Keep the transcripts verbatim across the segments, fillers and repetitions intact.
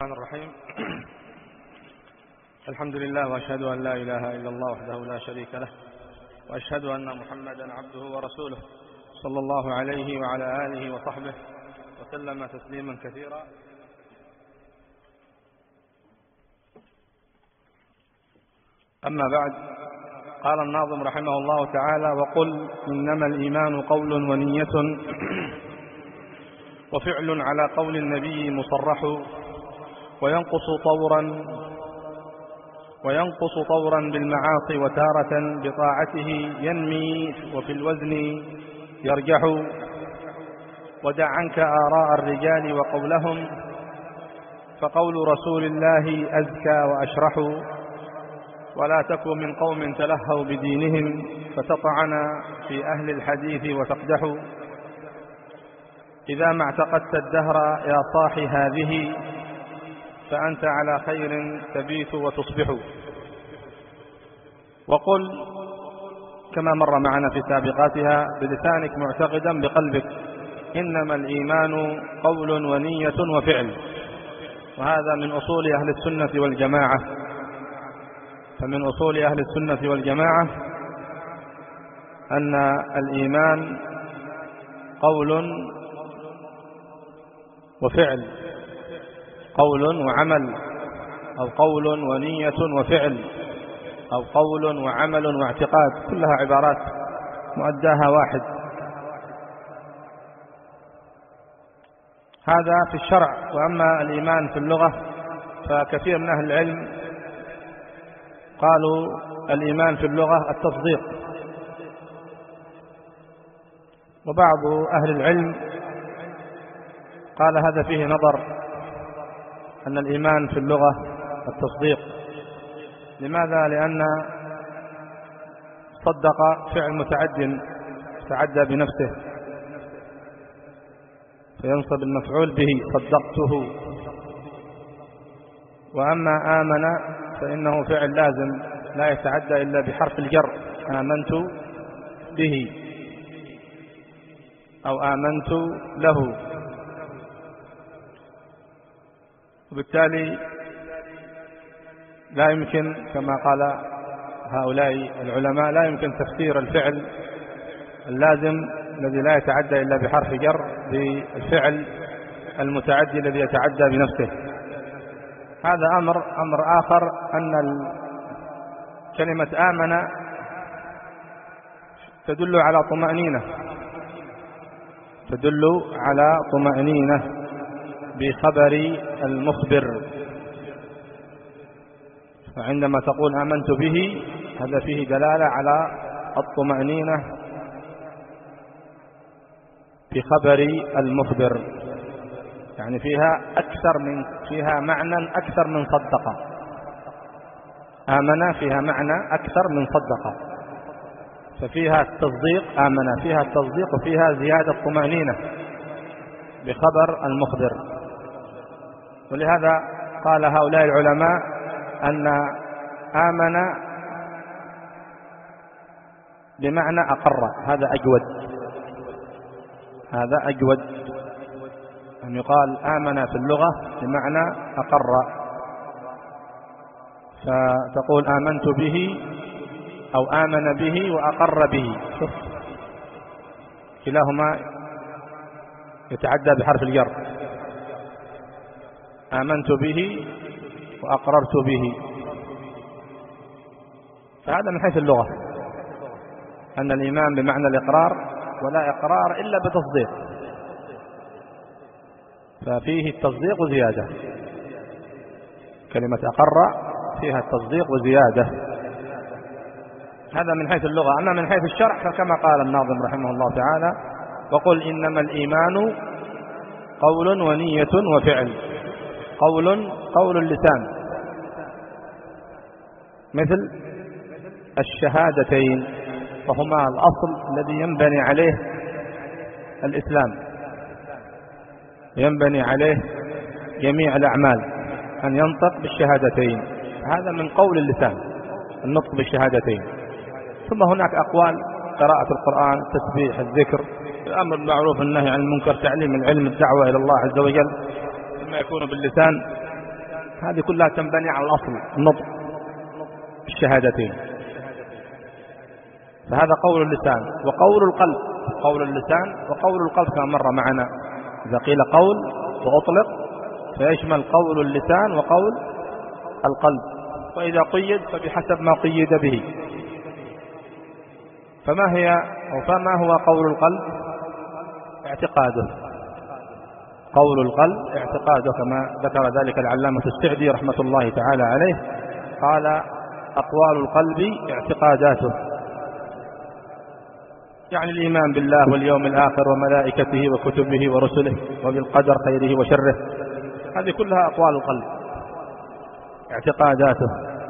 الرحمن الرحيم. الحمد لله، وأشهد أن لا إله إلا الله وحده لا شريك له، وأشهد أن محمدا عبده ورسوله صلى الله عليه وعلى آله وصحبه وسلم تسليما كثيرا. أما بعد، قال الناظم رحمه الله تعالى: وقل إنما الإيمان قول ونية وفعل على قول النبي مصرح، وينقص طورا وينقص طورا بالمعاصي وتارة بطاعته ينمي وفي الوزن يرجح. ودع عنك آراء الرجال وقولهم، فقول رسول الله أزكى وأشرح. ولا تك من قوم تلهوا بدينهم فتطعن في أهل الحديث وتقدح. إذا ما اعتقدت الدهر يا صاحي هذه، فأنت على خير تبيت وتصبح. وقل كما مر معنا في سابقاتها بلسانك معتقدا بقلبك: إنما الإيمان قول ونية وفعل. وهذا من أصول أهل السنة والجماعة. فمن أصول أهل السنة والجماعة أن الإيمان قول وفعل، قول وعمل، أو قول ونية وفعل، أو قول وعمل واعتقاد، كلها عبارات مؤداها واحد. هذا في الشرع. وأما الإيمان في اللغة فكثير من أهل العلم قالوا الإيمان في اللغة التصديق، وبعض أهل العلم قال هذا فيه نظر، أن الإيمان في اللغة التصديق. لماذا؟ لأن صدق فعل متعد تعدى بنفسه فينصب المفعول به، صدقته. وأما آمن فإنه فعل لازم لا يتعدى إلا بحرف الجر: آمنت به أو آمنت له. وبالتالي لا يمكن، كما قال هؤلاء العلماء، لا يمكن تفسير الفعل اللازم الذي لا يتعدى إلا بحرف جر بالفعل المتعدي الذي يتعدى بنفسه. هذا أمر أمر آخر، أن كلمة آمن تدل على طمأنينة، تدل على طمأنينة بخبر المخبر. فعندما تقول آمنت به، هذا فيه دلالة على الطمأنينة بخبر المخبر، يعني فيها أكثر من فيها معنى أكثر من صدق. آمن فيها معنى أكثر من صدق، ففيها التصديق. آمن فيها التصديق وفيها زيادة طمأنينة بخبر المخبر. ولهذا قال هؤلاء العلماء أن آمن بمعنى أقر. هذا أجود، هذا أجود أن يقال آمن في اللغة بمعنى أقر. فتقول آمنت به أو آمن به وأقر به، شوف كلاهما يتعدى بحرف الجر: آمنت به وأقررت به. فهذا من حيث اللغة، أن الإيمان بمعنى الإقرار، ولا إقرار إلا بتصديق، ففيه التصديق وزيادة. كلمة أقر فيها التصديق وزيادة. هذا من حيث اللغة. أما من حيث الشرع فكما قال الناظم رحمه الله تعالى: وقل إنما الإيمان قول ونية وفعل. قول قول اللسان، مثل الشهادتين، وهما الأصل الذي ينبني عليه الإسلام، ينبني عليه جميع الأعمال، أن ينطق بالشهادتين. هذا من قول اللسان، النطق بالشهادتين. ثم هناك أقوال: قراءة القرآن، التسبيح، الذكر، الأمر بالمعروف، النهي عن المنكر، تعليم العلم، الدعوة إلى الله عز وجل، ثم يكون باللسان. هذه كلها تنبني على الأصل النطق الشهادتين. فهذا قول اللسان. وقول القلب، قول اللسان وقول القلب كما مر معنا، إذا قيل قول وأطلق فيشمل قول اللسان وقول القلب، وإذا قيد فبحسب ما قيد به. فما هي أو فما هو قول القلب؟ اعتقاده. قول القلب اعتقاده كما ذكر ذلك العلامة السعدي رحمة الله تعالى عليه، قال أقوال القلب اعتقاداته، يعني الإيمان بالله واليوم الآخر وملائكته وكتبه ورسله وبالقدر خيره وشره، هذه كلها أقوال القلب اعتقاداته.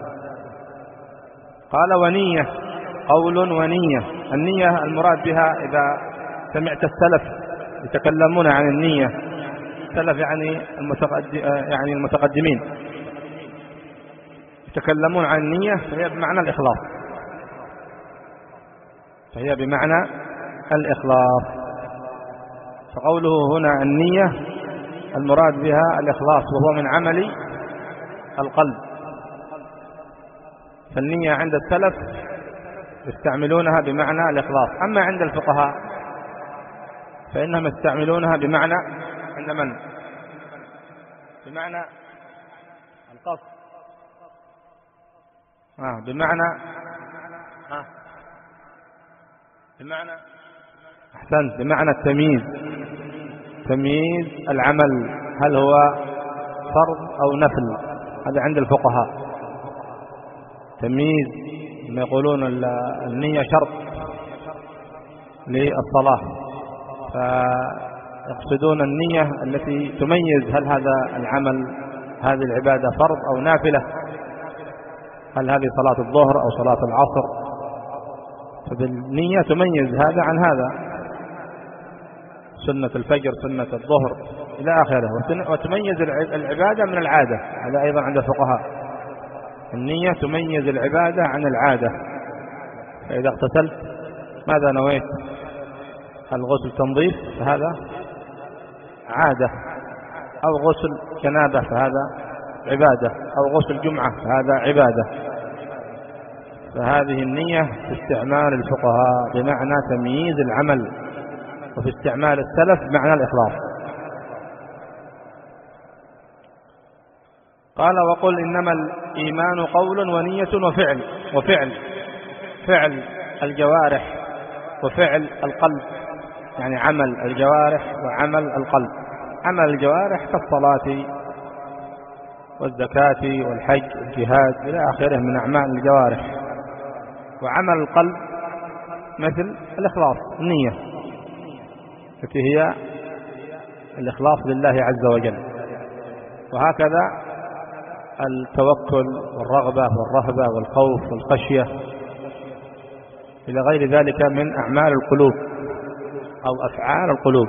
قال ونية، قول ونية. النية المراد بها إذا سمعت السلف يتكلمون عن النية، السلف يعني يعني المتقدمين يتكلمون عن النية، فهي بمعنى الإخلاص، فهي بمعنى الإخلاص. فقوله هنا النية المراد بها الإخلاص، وهو من عمل القلب. فالنية عند السلف يستعملونها بمعنى الإخلاص، أما عند الفقهاء فإنهم يستعملونها بمعنى عند من؟ بمعنى القصد، آه بمعنى آه بمعنى أحسنت بمعنى التمييز، تمييز العمل هل هو فرض أو نفل، هذا عند الفقهاء. تمييز ما يقولون النية شرط للصلاة، فيقصدون النية التي تميز هل هذا العمل هذه العبادة فرض أو نافلة، هل هذه صلاة الظهر أو صلاة العصر، فبالنية تميز هذا عن هذا، سنة الفجر سنة الظهر إلى آخره، وتميز العبادة من العادة، هذا أيضا عند الفقهاء. النية تميز العبادة عن العادة، فإذا اغتسلت ماذا نويت؟ الغسل تنظيف فهذا عادة، أو غسل جنابة فهذا عبادة، أو غسل جمعة فهذا عبادة. فهذه النية في استعمال الفقهاء بمعنى تمييز العمل، وفي استعمال السلف بمعنى الإخلاص. قال وقل إنما الإيمان قول ونية وفعل، وفعل فعل الجوارح وفعل القلب، يعني عمل الجوارح وعمل القلب. عمل الجوارح كالصلاة والزكاة والحج والجهاد إلى آخره من أعمال الجوارح، وعمل القلب مثل الإخلاص، النية التي هي الإخلاص لله عز وجل. وهكذا التوكل والرغبة والرهبة والخوف والخشية إلى غير ذلك من أعمال القلوب أو أفعال القلوب.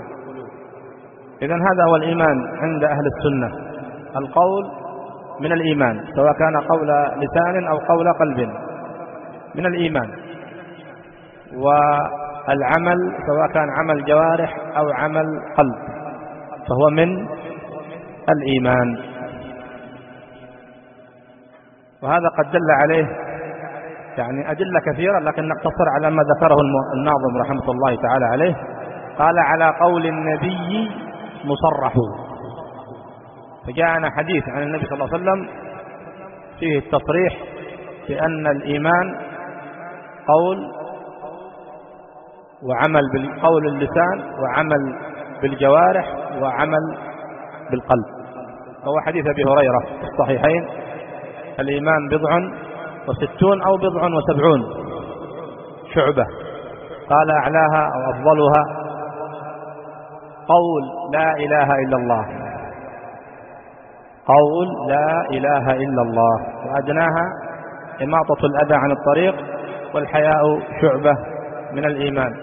إذن هذا هو الإيمان عند أهل السنة، القول من الإيمان، سواء كان قول لسان أو قول قلب من الإيمان، والعمل سواء كان عمل جوارح أو عمل قلب فهو من الإيمان. وهذا قد دل عليه يعني أدلة كثيرة، لكن نقتصر على ما ذكره الناظم رحمة الله تعالى عليه. قال على قول النبي مصرح، فجاءنا حديث عن النبي صلى الله عليه وسلم فيه التصريح بأن الإيمان قول وعمل بالقول اللسان وعمل بالجوارح وعمل بالقلب. هو حديث أبي هريرة في الصحيحين: الإيمان بضع وستون أو بضع وسبعون شعبة، قال أعلاها أو أفضلها قول لا إله إلا الله، قول لا إله إلا الله، وأدناها إماطة الأذى عن الطريق، والحياء شعبة من الإيمان.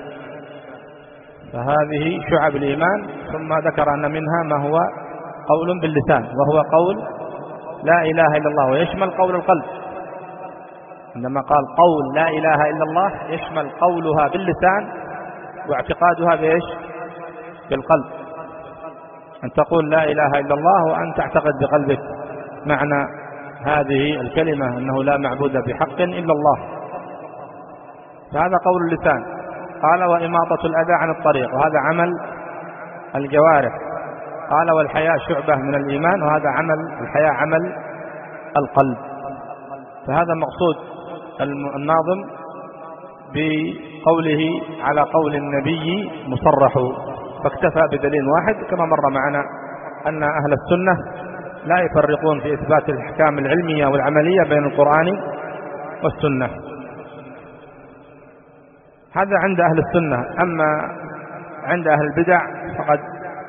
فهذه شعب الإيمان. ثم ذكر أن منها ما هو قول باللسان وهو قول لا إله إلا الله، ويشمل قول القلب. عندما قال قول لا إله إلا الله يشمل قولها باللسان واعتقادها بإيش؟ بالقلب. أن تقول لا إله إلا الله وأن تعتقد بقلبك معنى هذه الكلمة أنه لا معبود بحق إلا الله. فهذا قول اللسان. قال وإماطة الأذى عن الطريق، وهذا عمل الجوارح. قال والحياء شعبة من الإيمان، وهذا عمل الحياء عمل القلب. فهذا مقصود الناظم بقوله على قول النبي مصرح، فاكتفى بدليل واحد. كما مر معنا أن أهل السنة لا يفرقون في إثبات الأحكام العلمية والعملية بين القرآن والسنة. هذا عند أهل السنة. أما عند أهل البدع فقد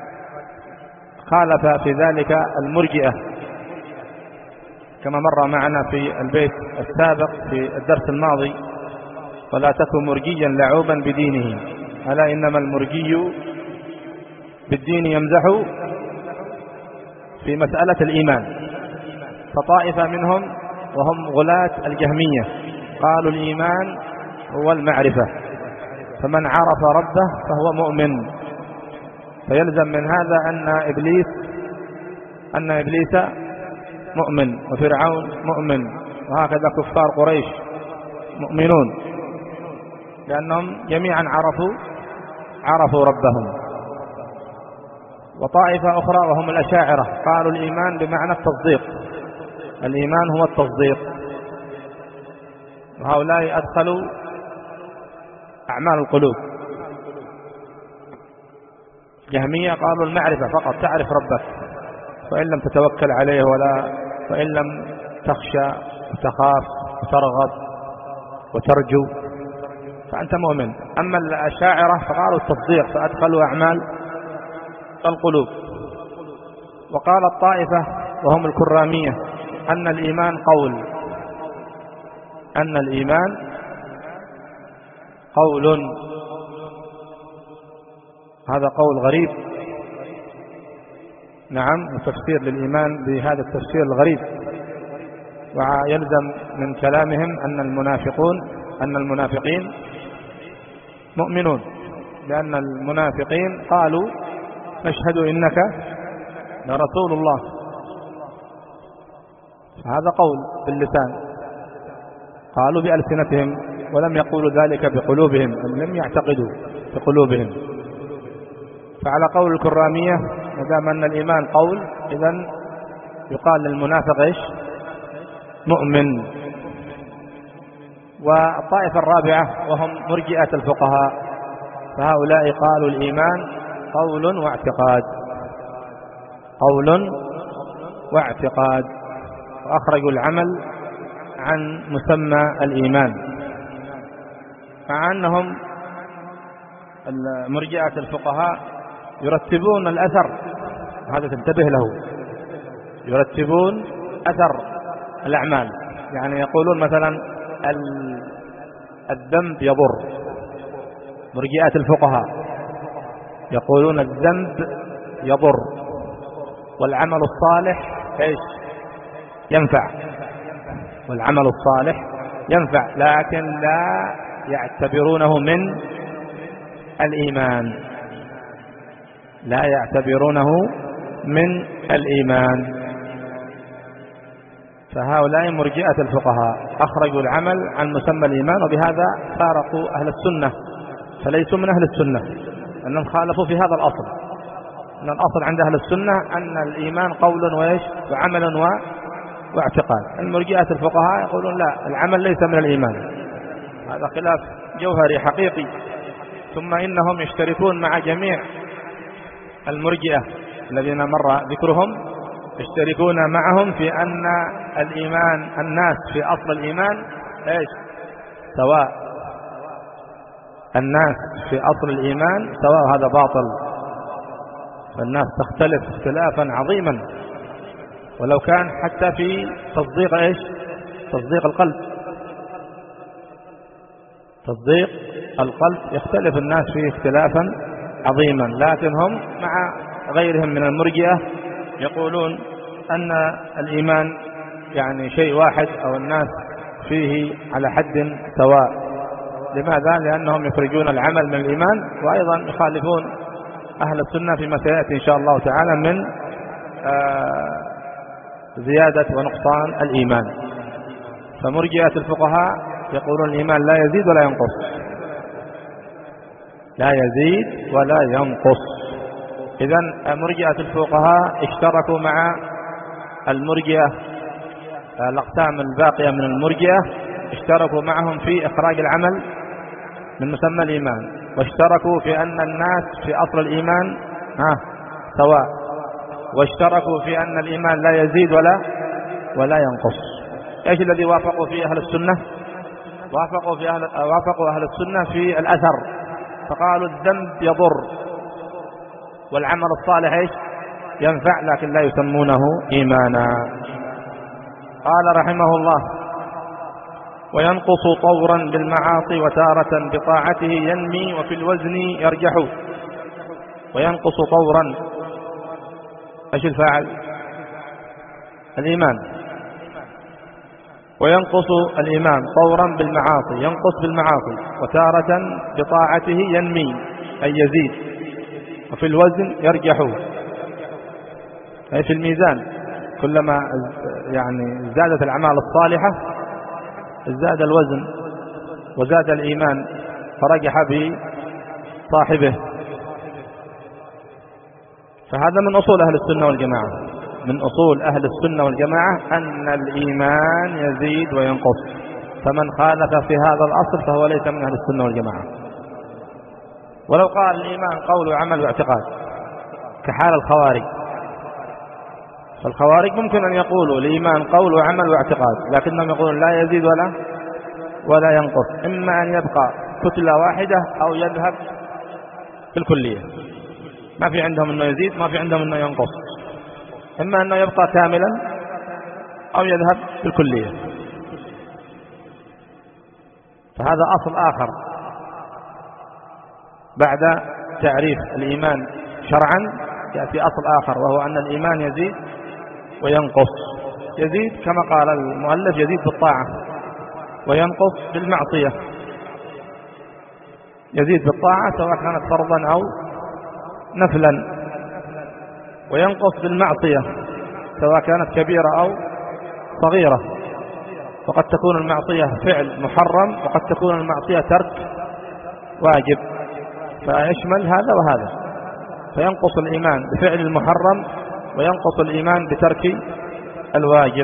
خالف في ذلك المرجئة، كما مر معنا في البيت السابق في الدرس الماضي: ولا تكن مرجيا لعوبا بدينه، ألا إنما المرجي بالدين يمزح في مسألة الإيمان. فطائفة منهم وهم غلاة الجهمية قالوا الإيمان هو المعرفة، فمن عرف ربه فهو مؤمن. فيلزم من هذا أن إبليس أن إبليس مؤمن، وفرعون مؤمن، وهكذا كفار قريش مؤمنون، لأنهم جميعا عرفوا عرفوا ربهم. وطائفة أخرى وهم الأشاعرة قالوا الإيمان بمعنى التصديق، الإيمان هو التصديق، وهؤلاء أدخلوا أعمال القلوب. جهمية قالوا المعرفة فقط، تعرف ربك، وإن لم تتوكل عليه ولا وإن لم تخشى وتخاف وترغب وترجو فأنت مؤمن. أما الأشاعرة فقالوا التصديق، فأدخلوا أعمال القلوب. وقال الطائفة وهم الكرامية أن الإيمان قول، أن الإيمان قول. هذا قول غريب، نعم، وتفسير للإيمان بهذا التفسير الغريب. ويلزم من كلامهم أن المنافقون أن المنافقين مؤمنون، لأن المنافقين قالوا نشهد إنك لرسول الله. هذا قول باللسان، قالوا بألسنتهم ولم يقولوا ذلك بقلوبهم، لم يعتقدوا بقلوبهم. فعلى قول الكرامية ما دام أن الإيمان قول، إذن يقال للمنافق إيش؟ مؤمن. والطائفة الرابعة وهم مرجئة الفقهاء، فهؤلاء قالوا الإيمان قول واعتقاد، قول واعتقاد، وأخرجوا العمل عن مسمى الإيمان، مع أنهم مرجئة الفقهاء يرتبون الأثر، هذا تنتبه له، يرتبون أثر الأعمال. يعني يقولون مثلا الذنب يضر، مرجئة الفقهاء يقولون الذنب يضر والعمل الصالح ايش؟ ينفع، والعمل الصالح ينفع، لكن لا يعتبرونه من الإيمان، لا يعتبرونه من الإيمان. فهؤلاء مرجئة الفقهاء أخرجوا العمل عن مسمى الإيمان، وبهذا فارقوا أهل السنة، فليسوا من أهل السنة، أنهم خالفوا في هذا الأصل. أن الأصل عند أهل السنة أن الإيمان قول وإيش؟ وعمل و... واعتقاد. المرجئة الفقهاء يقولون لا، العمل ليس من الإيمان. هذا خلاف جوهري حقيقي. ثم إنهم يشتركون مع جميع المرجئة الذين مر ذكرهم، يشتركون معهم في أن الإيمان، الناس في أصل الإيمان إيش؟ سواء، الناس في أصل الإيمان سواء، هذا باطل. فالناس تختلف اختلافا عظيما، ولو كان حتى في تصديق إيش؟ تصديق القلب، تصديق القلب يختلف الناس فيه اختلافا عظيما. لكن هم مع غيرهم من المرجئة يقولون أن الإيمان يعني شيء واحد، أو الناس فيه على حد سواء. لماذا؟ لأنهم يخرجون العمل من الإيمان، وأيضا يخالفون أهل السنة فيما سيأتي إن شاء الله تعالى من زيادة ونقصان الإيمان. فمرجئة الفقهاء يقولون الإيمان لا يزيد ولا ينقص، لا يزيد ولا ينقص. إذن مرجئة الفقهاء اشتركوا مع المرجئة الأقسام الباقية من المرجئة، اشتركوا معهم في إخراج العمل من مسمى الإيمان، واشتركوا في أن الناس في أصل الإيمان ها سواء، واشتركوا في أن الإيمان لا يزيد ولا ولا ينقص. ايش الذي وافقوا فيه أهل السنة؟ وافقوا في أهل وافقوا أهل السنة في الأثر، فقالوا الذنب يضر والعمل الصالح ايش ينفع، لكن لا يسمونه إيمانا. قال رحمه الله: وينقص طورا بالمعاصي وتارة بطاعته ينمي وفي الوزن يرجح. وينقص طورا، ايش الفاعل؟ الإيمان. وينقص الإيمان طورا بالمعاصي، ينقص بالمعاصي، وتارة بطاعته ينمي أي يزيد، وفي الوزن يرجح أي في الميزان. كلما يعني زادت الأعمال الصالحة زاد الوزن وزاد الإيمان فرجح بصاحبه. فهذا من أصول أهل السنة والجماعة، من أصول أهل السنة والجماعة أن الإيمان يزيد وينقص، فمن خالف في هذا الأصل فهو ليس من أهل السنة والجماعة. ولو قال الإيمان قول وعمل واعتقاد كحال الخوارج، فالخوارج ممكن أن يقولوا الإيمان قول وعمل واعتقاد، لكنهم يقولون لا يزيد ولا ولا ينقص، إما أن يبقى كتلة واحدة أو يذهب في الكلية. ما في عندهم أنه يزيد، ما في عندهم أنه ينقص، إما أنه يبقى كاملا أو يذهب في الكلية. فهذا أصل آخر بعد تعريف الإيمان شرعا، يأتي أصل آخر وهو أن الإيمان يزيد وينقص. يزيد كما قال المؤلف يزيد بالطاعة، وينقص بالمعصية. يزيد بالطاعة سواء كانت فرضا أو نفلا، وينقص بالمعصية سواء كانت كبيرة أو صغيرة. وقد تكون المعصية فعل محرم، وقد تكون المعصية ترك واجب، فيشمل هذا وهذا. فينقص الإيمان بفعل المحرم، وينقص الإيمان بترك الواجب.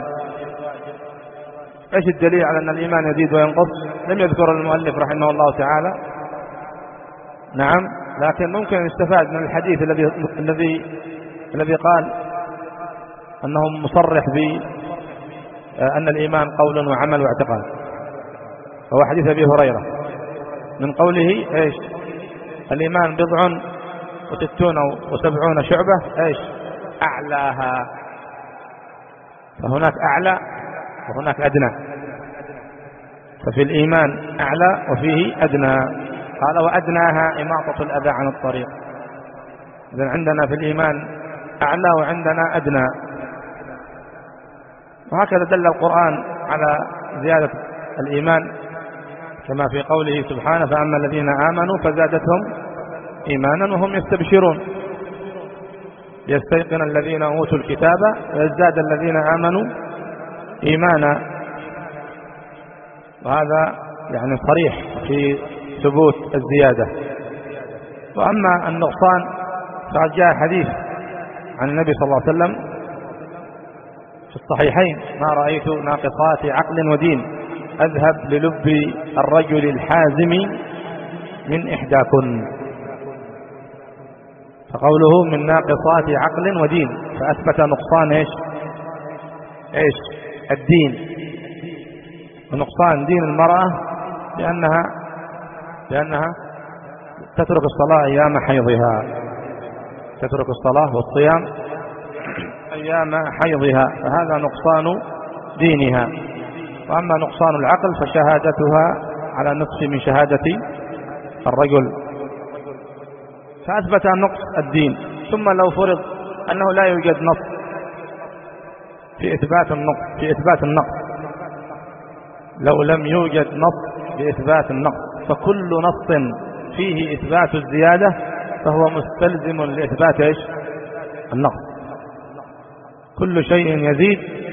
ايش الدليل على أن الإيمان يزيد وينقص؟ لم يذكر المؤلف رحمه الله تعالى، نعم، لكن ممكن يستفاد من الحديث الذي الذي الذي قال أنه مصرح بأن الإيمان قول وعمل واعتقاد، هو حديث أبي هريرة من قوله ايش؟ الإيمان بضع وستون وسبعون شعبة، ايش؟ أعلاها. فهناك أعلى وهناك أدنى، ففي الإيمان أعلى وفيه أدنى. قال: وأدناها إماطة الأذى عن الطريق. إذن عندنا في الإيمان أعلى وعندنا أدنى. وهكذا دل القرآن على زيادة الإيمان، كما في قوله سبحانه: فأما الذين آمنوا فزادتهم إيمانا وهم يستبشرون، يستيقن الذين أوتوا الكتاب ويزداد الذين آمنوا إيمانا. وهذا يعني صريح في ثبوت الزيادة. وأما النقصان فقد جاء حديث عن النبي صلى الله عليه وسلم في الصحيحين: ما رأيت ناقصات عقل ودين أذهب للب الرجل الحازم من إحداكن. فقوله من ناقصات عقل ودين، فأثبت نقصان إيش؟ إيش؟ الدين، ونقصان دين المرأة لأنها لأنها تترك الصلاة أيام حيضها، تترك الصلاة والصيام أيام حيضها، فهذا نقصان دينها. وأما نقصان العقل فشهادتها على نصف من شهادة الرجل، فأثبت نقص الدين. ثم لو فرض أنه لا يوجد نص في إثبات النقص في إثبات النقص لو لم يوجد نص بإثبات النقص، فكل نص فيه إثبات الزيادة فهو مستلزم لإثبات إيش؟ النقص. كل شيء يزيد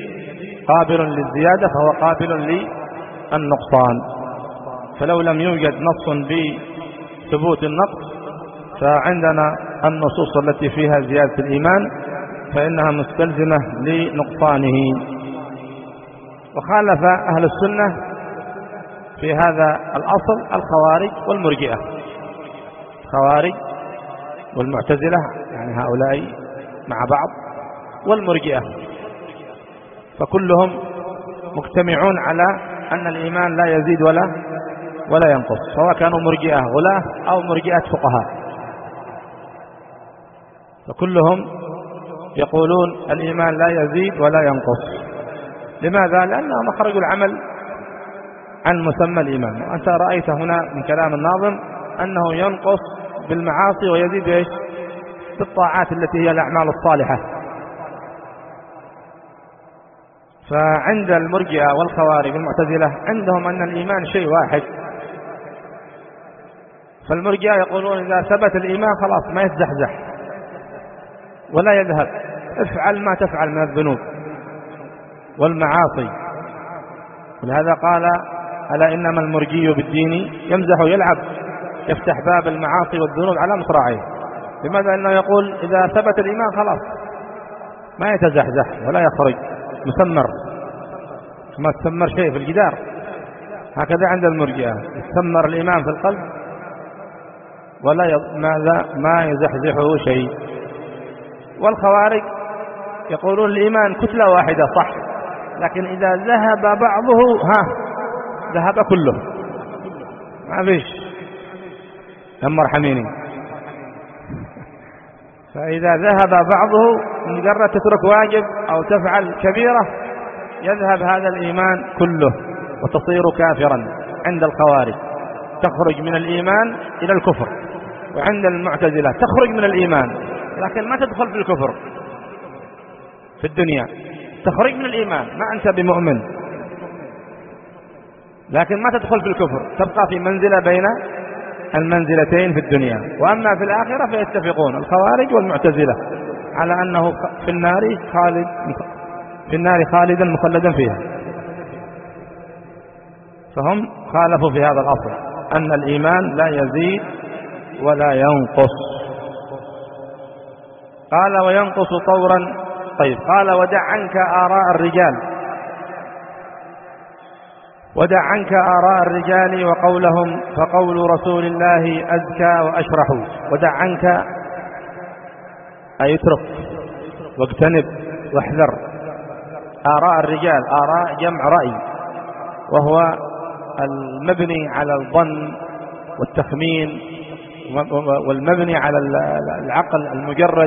قابل للزيادة فهو قابل للنقصان. فلو لم يوجد نص بثبوت النقص فعندنا النصوص التي فيها زيادة الإيمان فإنها مستلزمة لنقصانه. وخالف أهل السنة في هذا الأصل الخوارج والمرجئة، الخوارج والمعتزلة يعني هؤلاء مع بعض، والمرجئة، فكلهم مجتمعون على أن الإيمان لا يزيد ولا ولا ينقص، سواء كانوا مرجئة غلاة أو مرجئة فقهاء، فكلهم يقولون الإيمان لا يزيد ولا ينقص. لماذا؟ لأنهم أخرجوا العمل عن مسمى الإيمان. وأنت رأيت هنا من كلام الناظم أنه ينقص بالمعاصي ويزيد إيش؟ بالطاعات التي هي الأعمال الصالحة. فعند المرجئة والخوارج والمعتزلة عندهم أن الإيمان شيء واحد. فالمرجئة يقولون إذا ثبت الإيمان خلاص ما يتزحزح ولا يذهب، افعل ما تفعل من الذنوب والمعاصي. ولهذا قال ألا إنما المرجي بالدين يمزح ويلعب، يفتح باب المعاصي والذنوب على مصراعيه. لماذا؟ أنه يقول إذا ثبت الإيمان خلاص ما يتزحزح ولا يخرج، مسمر، ما تسمر شيء في الجدار. هكذا عند المرجئة يسمر الإيمان في القلب ولا ي... ماذا ما يزحزحه شيء. والخوارج يقولون الإيمان كتلة واحدة صح، لكن إذا ذهب بعضه ها ذهب كله، ما فيش لما ارحميني. فإذا ذهب بعضه مجرد تترك واجب أو تفعل كبيرة يذهب هذا الإيمان كله وتصير كافرا. عند الخوارج تخرج من الإيمان إلى الكفر، وعند المعتزلة تخرج من الإيمان لكن ما تدخل في الكفر في الدنيا، تخرج من الإيمان ما أنت بمؤمن لكن ما تدخل في الكفر، تبقى في منزلة بين المنزلتين في الدنيا. وأما في الآخرة فيتفقون الخوارج والمعتزلة على أنه في النار خالد في النار خالدا مخلدا فيها. فهم خالفوا في هذا الأصل أن الإيمان لا يزيد ولا ينقص. قال وينقص طورا. طيب قال ودع عنك آراء الرجال، ودع عنك آراء الرجال وقولهم فقول رسول الله أزكى وأشرح. ودع عنك أي اترك واجتنب واحذر آراء الرجال. آراء جمع رأي، وهو المبني على الظن والتخمين والمبني على العقل المجرد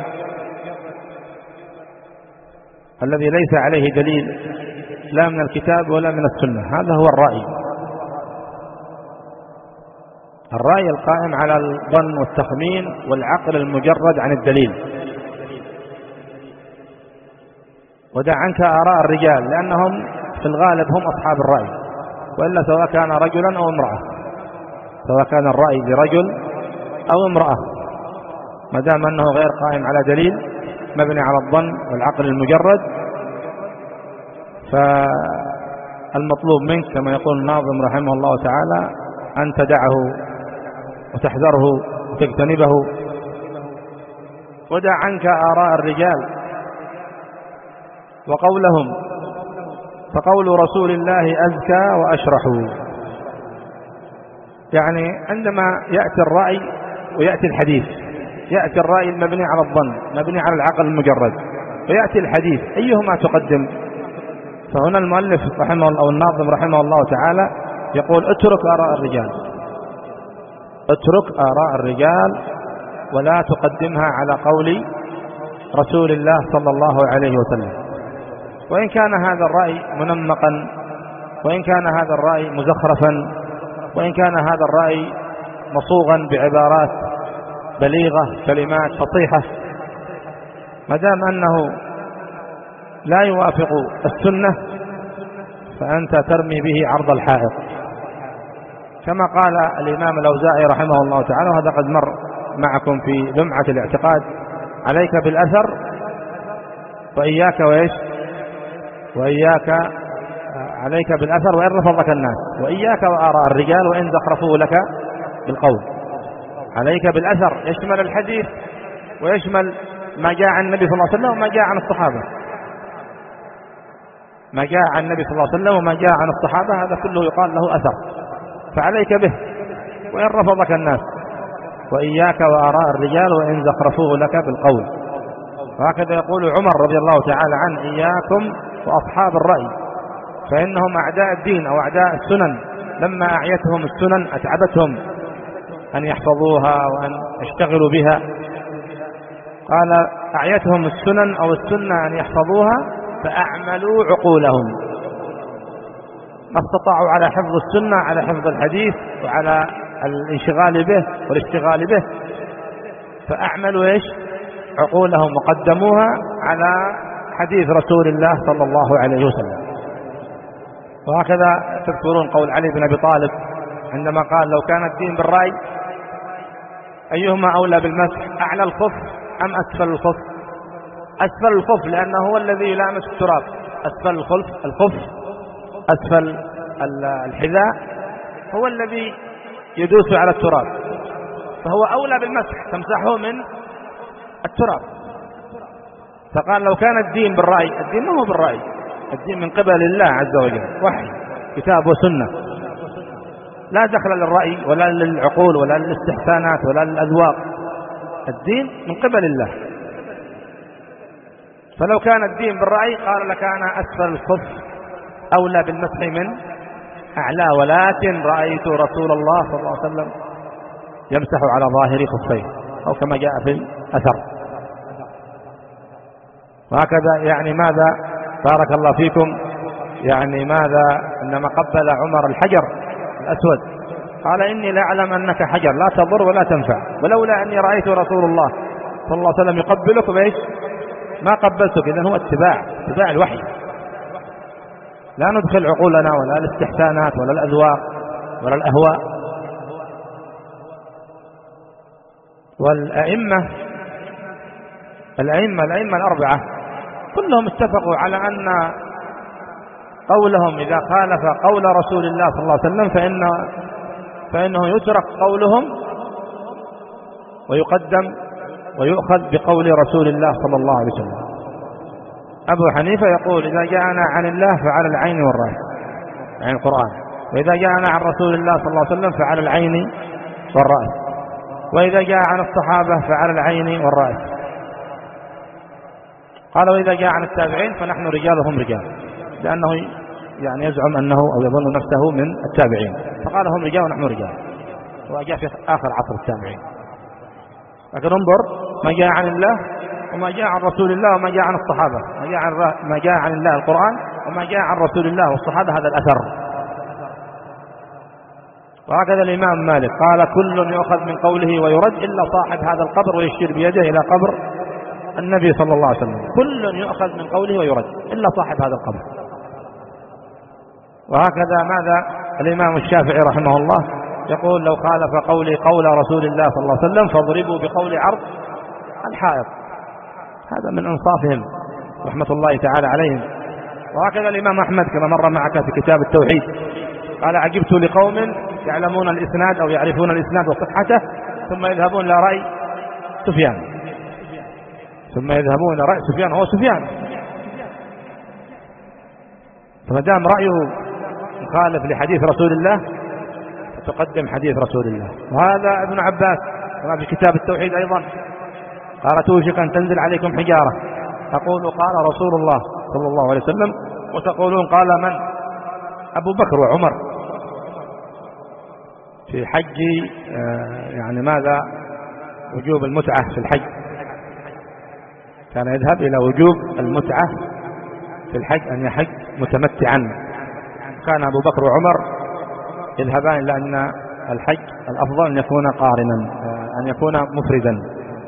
الذي ليس عليه دليل لا من الكتاب ولا من السنة. هذا هو الرأي، الرأي القائم على الظن والتخمين والعقل المجرد عن الدليل. ودع عنك آراء الرجال لأنهم في الغالب هم أصحاب الرأي، وإلا سواء كان رجلا أو امرأة، سواء كان الرأي لرجل أو امرأة، ما دام أنه غير قائم على دليل مبني على الظن والعقل المجرد، فالمطلوب منك كما يقول الناظم رحمه الله تعالى أن تدعه وتحذره وتجتنبه. ودع عنك آراء الرجال وقولهم فقول رسول الله أزكى وأشرح. يعني عندما يأتي الرأي ويأتي الحديث، يأتي الرأي المبني على الظن مبني على العقل المجرد، ويأتي الحديث، أيهما تقدم؟ فهنا المؤلف رحمه الله أو الناظم رحمه الله تعالى يقول اترك آراء الرجال، اترك آراء الرجال ولا تقدمها على قول رسول الله صلى الله عليه وسلم. وإن كان هذا الرأي منمقا، وإن كان هذا الرأي مزخرفا، وإن كان هذا الرأي مصوغا بعبارات بليغة كلمات فصيحة، ما دام أنه لا يوافق السنة فأنت ترمي به عرض الحائط، كما قال الإمام الأوزاعي رحمه الله تعالى، وهذا قد مر معكم في لمعة الاعتقاد: عليك بالأثر وإياك وإيش وإياك عليك بالأثر وإن رفضك الناس، وإياك وآراء الرجال وإن زخرفوا لك بالقول. عليك بالأثر يشمل الحديث ويشمل ما جاء عن النبي صلى الله عليه وسلم وما جاء عن الصحابة. ما جاء عن النبي صلى الله عليه وسلم وما جاء عن الصحابة هذا كله يقال له أثر، فعليك به وإن رفضك الناس، وإياك وآراء الرجال وإن زخرفوه لك بالقول. وهكذا يقول عمر رضي الله تعالى عنه: إياكم وأصحاب الرأي فإنهم أعداء الدين أو أعداء السنن، لما أعيتهم السنن أتعبتهم أن يحفظوها وأن يشتغلوا بها. قال: أعيتهم السنن أو السنة أن يحفظوها فأعملوا عقولهم، ما استطاعوا على حفظ السنة، على حفظ الحديث وعلى الانشغال به والاشتغال به، فأعملوا إيش؟ عقولهم، وقدموها على حديث رسول الله صلى الله عليه وسلم. وهكذا تذكرون قول علي بن أبي طالب عندما قال: لو كان الدين بالرأي أيهما أولى بالمسح، أعلى الخف أم أسفل الخف؟ أسفل الخف، لأنه هو الذي يلامس التراب. أسفل الخف الخف أسفل الحذاء هو الذي يدوس على التراب، فهو أولى بالمسح، تمسحه من التراب. فقال: لو كان الدين بالرأي، الدين ما هو بالرأي، الدين من قبل الله عز وجل، وحي كتاب وسنة، لا دخل للرأي ولا للعقول ولا للاستحسانات ولا للأذواق، الدين من قبل الله. فلو كان الدين بالرأي قال لكان أسفل الخف أولى بالمسح من أعلى، ولكن رأيت رسول الله صلى الله عليه وسلم يمسح على ظاهر خفيه، أو كما جاء في الأثر. وهكذا يعني ماذا بارك الله فيكم، يعني ماذا عندما قبل عمر الحجر الأسود قال: إني لا أعلم أنك حجر لا تضر ولا تنفع، ولولا أني رأيت رسول الله صلى الله عليه وسلم يقبلك بإيش ما قبلتك. إذن هو اتباع اتباع الوحي، لا ندخل عقولنا ولا الاستحسانات ولا الأذواق ولا الأهواء. والأئمة الأئمة الأئمة الأربعة كلهم اتفقوا على أن قولهم إذا خالف قول رسول الله صلى الله عليه وسلم فإن فإنه يترك قولهم ويقدم ويؤخذ بقول رسول الله صلى الله عليه وسلم. أبو حنيفة يقول: إذا جاءنا عن الله فعلى العين والرأس، عن القرآن، وإذا جاءنا عن رسول الله صلى الله عليه وسلم فعلى العين والرأس، وإذا جاء عن الصحابة فعلى العين والرأس. قال: وإذا جاء عن التابعين فنحن رجال وهم رجال، لأنه يعني يزعم أنه أو يظن نفسه من التابعين، فقال: هم رجال ونحن رجال، وجاء في آخر عصر التابعين. لكن انظر ما جاء عن الله وما جاء عن رسول الله وما جاء عن الصحابة، ما جاء عن, ما جاء عن الله القرآن وما جاء عن رسول الله والصحابة، هذا الأثر. وهكذا الإمام مالك قال: كل يؤخذ من قوله ويرد إلا صاحب هذا القبر، ويشير بيده إلى قبر النبي صلى الله عليه وسلم. كل يؤخذ من قوله ويرد إلا صاحب هذا القبر. وهكذا ماذا الإمام الشافعي رحمه الله يقول: لو خالف قولي قول رسول الله صلى الله عليه وسلم فاضربوا بقول عرض الحائط. هذا من انصافهم رحمة الله تعالى عليهم. وهكذا الإمام أحمد كما مر معك في كتاب التوحيد قال: عجبت لقوم يعلمون الإسناد أو يعرفون الإسناد وصحته ثم يذهبون إلى رأي سفيان ثم يذهبون إلى رأي سفيان هو سفيان فما دام رأيه مخالف لحديث رسول الله فتقدم حديث رسول الله. وهذا ابن عباس كما في كتاب التوحيد أيضا قال: توشك أن تنزل عليكم حجارة تقول قال رسول الله صلى الله عليه وسلم وتقولون قال من؟ أبو بكر وعمر، في حج يعني ماذا وجوب المتعة في الحج، كان يذهب إلى وجوب المتعة في الحج أن يحج متمتعا. كان أبو بكر وعمر يذهبان إلى أن الحج الأفضل أن يكون قارنا، أن يكون مفردا.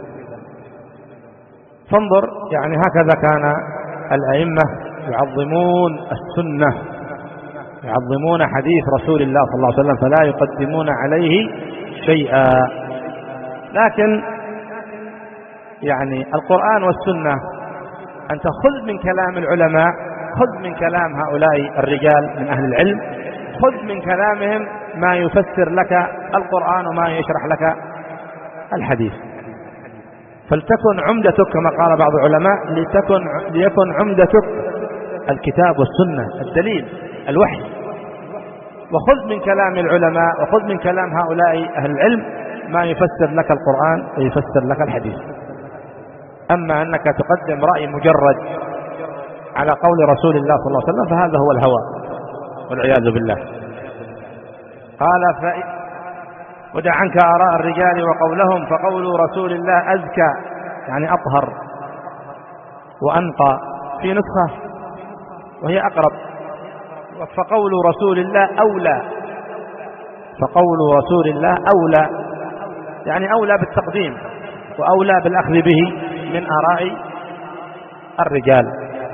فانظر يعني هكذا كان الأئمة يعظمون السنة، يعظمون حديث رسول الله صلى الله عليه وسلم، فلا يقدمون عليه شيئا. لكن يعني القرآن والسنة أن تأخذ من كلام العلماء خذ من كلام هؤلاء الرجال من أهل العلم، خذ من كلامهم ما يفسر لك القرآن وما يشرح لك الحديث. فلتكن عمدتك كما قال بعض العلماء لتكن ليكن عمدتك الكتاب والسنة، الدليل، الوحي. وخذ من كلام العلماء وخذ من كلام هؤلاء أهل العلم ما يفسر لك القرآن ويفسر لك الحديث. أما أنك تقدم رأي مجرد على قول رسول الله صلى الله عليه وسلم فهذا هو الهوى والعياذ بالله. قال ف... ودع عنك آراء الرجال وقولهم فقول رسول الله أزكى يعني أطهر وأنقى، في نسخة وهي أقرب، فقول رسول الله أولى، فقول رسول الله أولى يعني أولى بالتقديم وأولى بالأخذ به من آراء الرجال.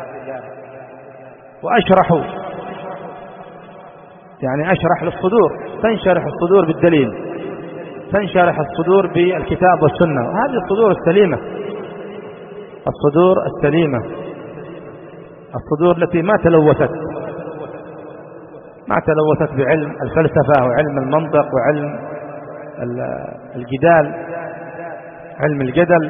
وأشرح يعني أشرح للصدور، تنشرح الصدور بالدليل، تنشرح الصدور بالكتاب والسنة، وهذه الصدور السليمة، الصدور السليمة، الصدور التي ما تلوثت ما تلوثت بعلم الفلسفة وعلم المنطق وعلم الجدال، علم الجدل.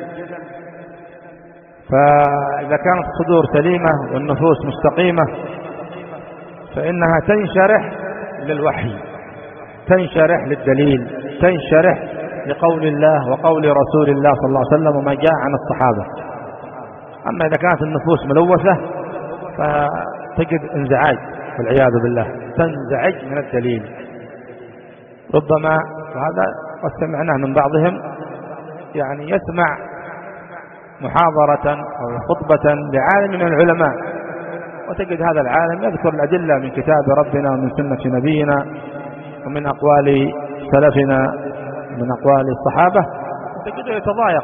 فإذا كانت الصدور سليمة والنفوس مستقيمة فإنها تنشرح للوحي، تنشرح للدليل، تنشرح لقول الله وقول رسول الله صلى الله عليه وسلم وما جاء عن الصحابة. أما إذا كانت النفوس ملوثة فتجد انزعاج والعياذ بالله، تنزعج من الدليل. ربما وهذا قد سمعناه من بعضهم يعني يسمع محاضرة أو خطبة لعالم من العلماء وتجد هذا العالم يذكر الأدلة من كتاب ربنا ومن سنة نبينا ومن أقوال سلفنا من أقوال الصحابة، تجده يتضايق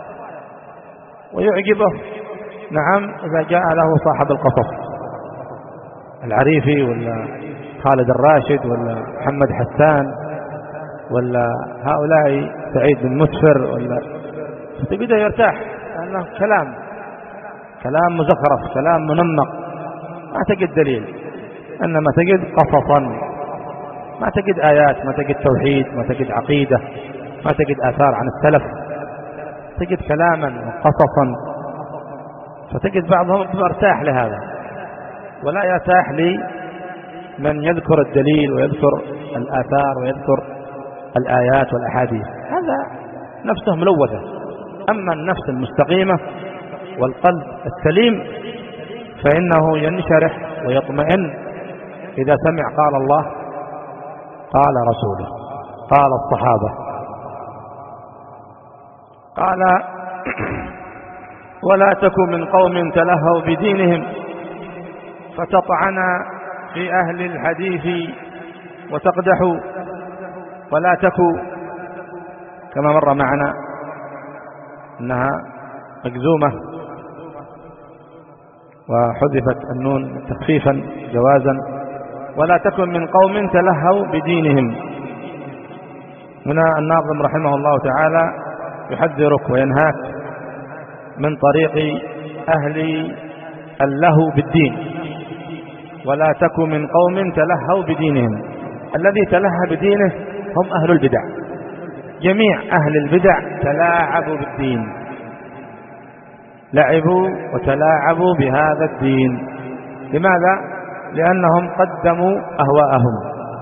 ويعجبه. نعم إذا جاء له صاحب القصص العريفي ولا خالد الراشد ولا محمد حسان ولا هؤلاء سعيد بن مسفر ولا، تجده يرتاح لأنه كلام كلام مزخرف، كلام منمق، ما تجد دليل، إنما تجد قصصا، ما تجد آيات، ما تجد توحيد، ما تجد عقيدة، ما تجد آثار عن السلف، تجد كلاما وقصصا. فتجد بعضهم يرتاح لهذا ولا يرتاح لمن يذكر الدليل ويذكر الآثار ويذكر الآيات والأحاديث، هذا نفسه ملوثة. أما النفس المستقيمة والقلب السليم فإنه ينشرح ويطمئن إذا سمع قال الله قال رسوله قال الصحابة. قال ولا تكن من قوم تلهوا بدينهم فتطعن في أهل الحديث وتقدحوا، ولا تكن كما مر معنا أنها مجزومة وحذفت النون تخفيفا جوازا، ولا تكن من قوم تلهوا بدينهم. هنا الناظم رحمه الله تعالى يحذرك وينهاك من طريق أهل اللهو بالدين. ولا تكن من قوم تلهوا بدينهم، الذي تلهى بدينه هم أهل البدع، جميع أهل البدع تلاعبوا بالدين، لعبوا وتلاعبوا بهذا الدين. لماذا؟ لأنهم قدموا أهواءهم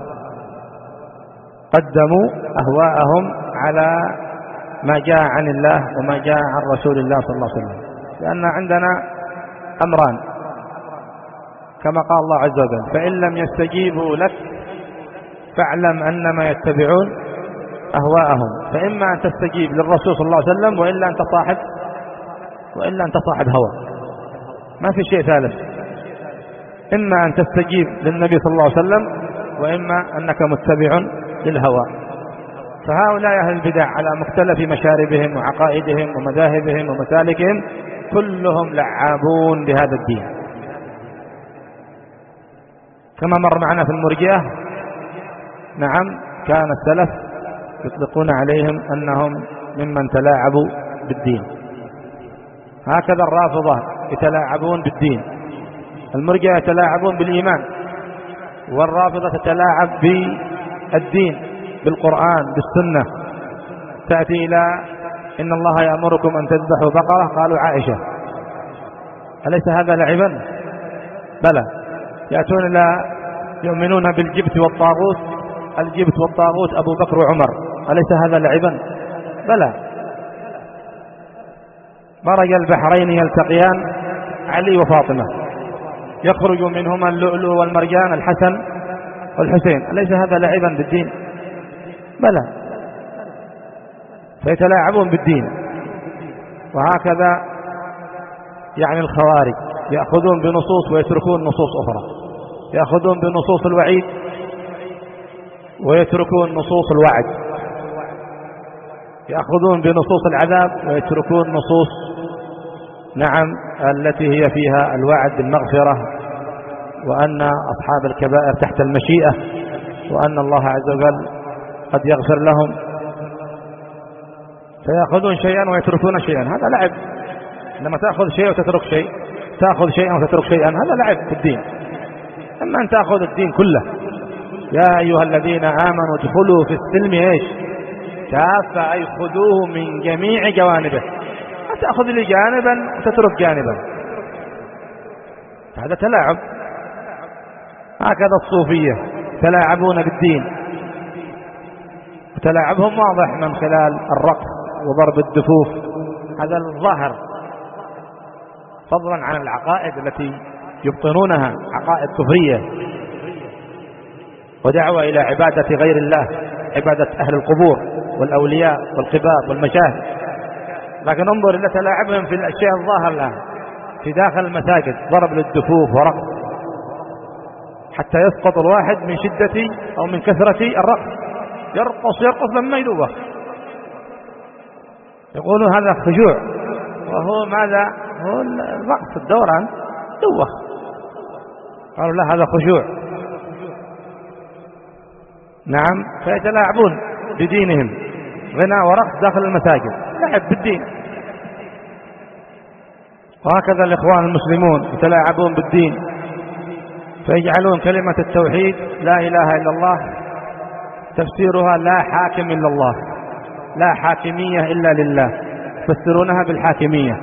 قدموا أهواءهم على ما جاء عن الله وما جاء عن رسول الله صلى الله عليه وسلم. لأن عندنا أمران كما قال الله عز وجل: فإن لم يستجيبوا لك فاعلم أنما يتبعون أهواءهم. فإما أن تستجيب للرسول صلى الله عليه وسلم وإلا أنت صاحب وإلا أنت صاحب هوى، ما في شيء ثالث. إما أن تستجيب للنبي صلى الله عليه وسلم وإما أنك متبع للهوى. فهؤلاء أهل البدع على مختلف مشاربهم وعقائدهم ومذاهبهم ومسالكهم كلهم لعابون بهذا الدين، كما مر معنا في المرجئة. نعم كان السلف يطلقون عليهم أنهم ممن تلاعبوا بالدين، هكذا الرافضة يتلاعبون بالدين المرجئة يتلاعبون بالإيمان، والرافضة تتلاعب بالدين بالقرآن بالسنة. تأتي إلى إن الله يأمركم أن تذبحوا بقرة، قالوا عائشة، أليس هذا لعبا؟ بلى. يأتون إلى يؤمنون بالجبت والطاغوت، الجبت والطاغوت أبو بكر وعمر، أليس هذا لعبا؟ بلى. مرج البحرين يلتقيان، علي وفاطمة، يخرج منهما اللؤلؤ والمرجان، الحسن والحسين، أليس هذا لعبا بالدين؟ بلى. فيتلاعبون بالدين. وهكذا يعني الخوارج يأخذون بنصوص ويتركون نصوص أخرى، يأخذون بنصوص الوعيد ويتركون نصوص الوعد، يأخذون بنصوص العذاب ويتركون نصوص نعم التي هي فيها الوعد بالمغفرة، وأن أصحاب الكبائر تحت المشيئة، وأن الله عز وجل قد يغفر لهم. فيأخذون شيئا ويتركون شيئا، هذا لعب. لما تأخذ شيء وتترك شيء، تأخذ شيئا وتترك شيئا، هذا لعب في الدين. أما أن تأخذ الدين كله، يا أيها الذين آمنوا ادخلوا في السلم إيش كافة، أي خذوه من جميع جوانبه، لا تأخذ لي جانبا وتترك جانبا، هذا تلاعب. هكذا الصوفية تلاعبون بالدين، وتلاعبهم واضح من خلال الرقص وضرب الدفوف، هذا الظاهر، فضلا عن العقائد التي يبطنونها، عقائد كفرية ودعوة إلى عبادة غير الله، عبادة أهل القبور والأولياء والقباب والمشاهد. لكن انظر إلى تلاعبهم في الأشياء الظاهرة الآن في داخل المساجد، ضرب للدفوف ورقص، حتى يسقط الواحد من شدة أو من كثرة الرقص، يرقص يرقص لما يدوخ، يقولون هذا خشوع، وهو ماذا؟ هو الرقص الدوران دوخ، قالوا لا هذا خشوع. نعم، فيتلاعبون بدينهم، غناء ورقص داخل المساجد، لعب بالدين. وهكذا الإخوان المسلمون يتلاعبون بالدين، فيجعلون كلمة التوحيد لا إله إلا الله تفسيرها لا حاكم إلا الله، لا حاكمية إلا لله، يفسرونها بالحاكمية.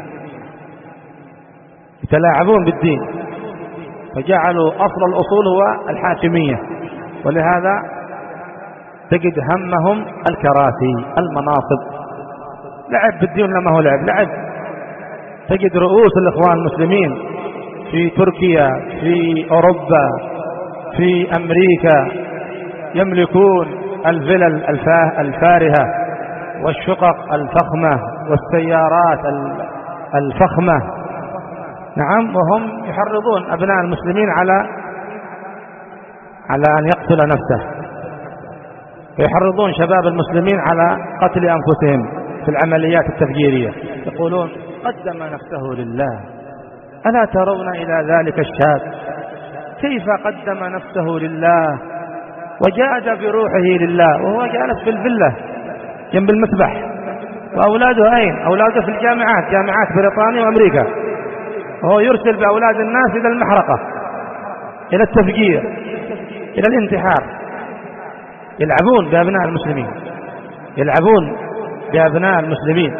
يتلاعبون بالدين، فجعلوا أصل الأصول هو الحاكمية، ولهذا تجد همهم الكراسي المناصب. لعب بالدين لما هو لعب لعب. تجد رؤوس الإخوان المسلمين في تركيا، في أوروبا، في أمريكا، يملكون الفلل الفارهة والشقق الفخمة والسيارات الفخمة، نعم، وهم يحرضون أبناء المسلمين على على أن يقتل نفسه، ويحرضون شباب المسلمين على قتل أنفسهم في العمليات التفجيرية. يقولون قدم نفسه لله، ألا ترون إلى ذلك الشاب كيف قدم نفسه لله وجاهد بروحه لله، وهو جالس في الفلة جنب المسبح، وأولاده أين؟ أولاده في الجامعات، جامعات بريطانيا وأمريكا، وهو يرسل بأولاد الناس إلى المحرقة، إلى التفجير، إلى الانتحار. يلعبون بأبناء المسلمين، يلعبون بأبناء المسلمين.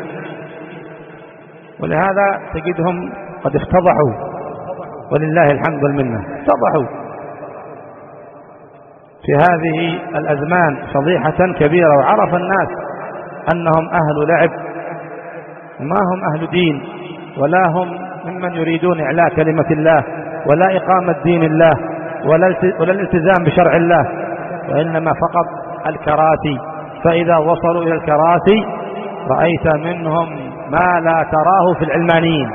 ولهذا تجدهم قد افتضحوا، ولله الحمد والمنة، افتضحوا في هذه الأزمان فضيحة كبيرة، وعرف الناس أنهم أهل لعب وما هم أهل دين، ولا هم ممن يريدون إعلاء كلمة الله ولا إقامة دين الله ولا الالتزام بشرع الله، وإنما فقط الكراسي. فإذا وصلوا إلى الكراسي رأيت منهم ما لا تراه في العلمانيين،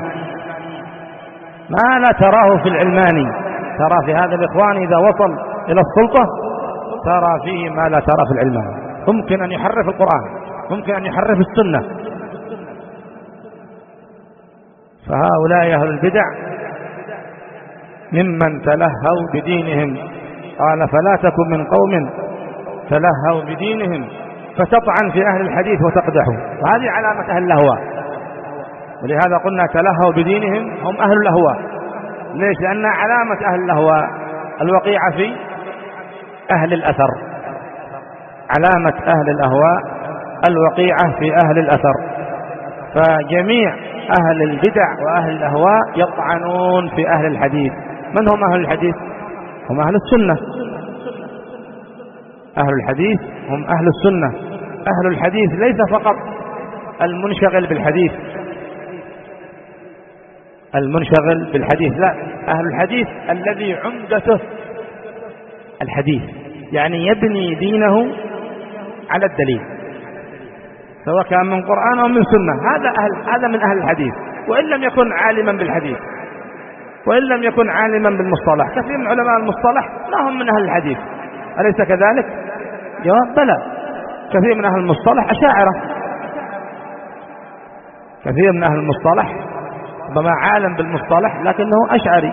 ما لا تراه في العلماني. ترى في هذا الإخوان إذا وصل إلى السلطة ترى فيه ما لا ترى في العلماني، ممكن أن يحرف القرآن، ممكن أن يحرف السنة. فهؤلاء أهل البدع ممن تلهوا بدينهم. قال فلا تكن من قوم تلهوا بدينهم فتطعن في أهل الحديث وتقدحوا، وهذه علامة أهل الأهواء. ولهذا قلنا تلهوا بدينهم هم أهل الأهواء، ليش؟ لأنها علامة أهل الأهواء، الوقيعة في أهل الأثر، علامة أهل الأهواء الوقيعة في أهل الأثر. فجميع أهل البدع وأهل الأهواء يطعنون في أهل الحديث. من هم أهل الحديث؟ هم أهل السنة. أهل الحديث هم أهل السنة. أهل الحديث ليس فقط المنشغل بالحديث المنشغل بالحديث لا، أهل الحديث الذي عمدته الحديث، يعني يبني دينه على الدليل سواء كان من قرآن أو من سنة. هذا أهل هذا من أهل الحديث، وإن لم يكن عالما بالحديث وإن لم يكن عالما بالمصطلح. كثير من علماء المصطلح لا هم من أهل الحديث، أليس كذلك؟ جواب بلى. كثير من أهل المصطلح أشاعرة، كثير من أهل المصطلح ربما عالم بالمصطلح لكنه أشعري.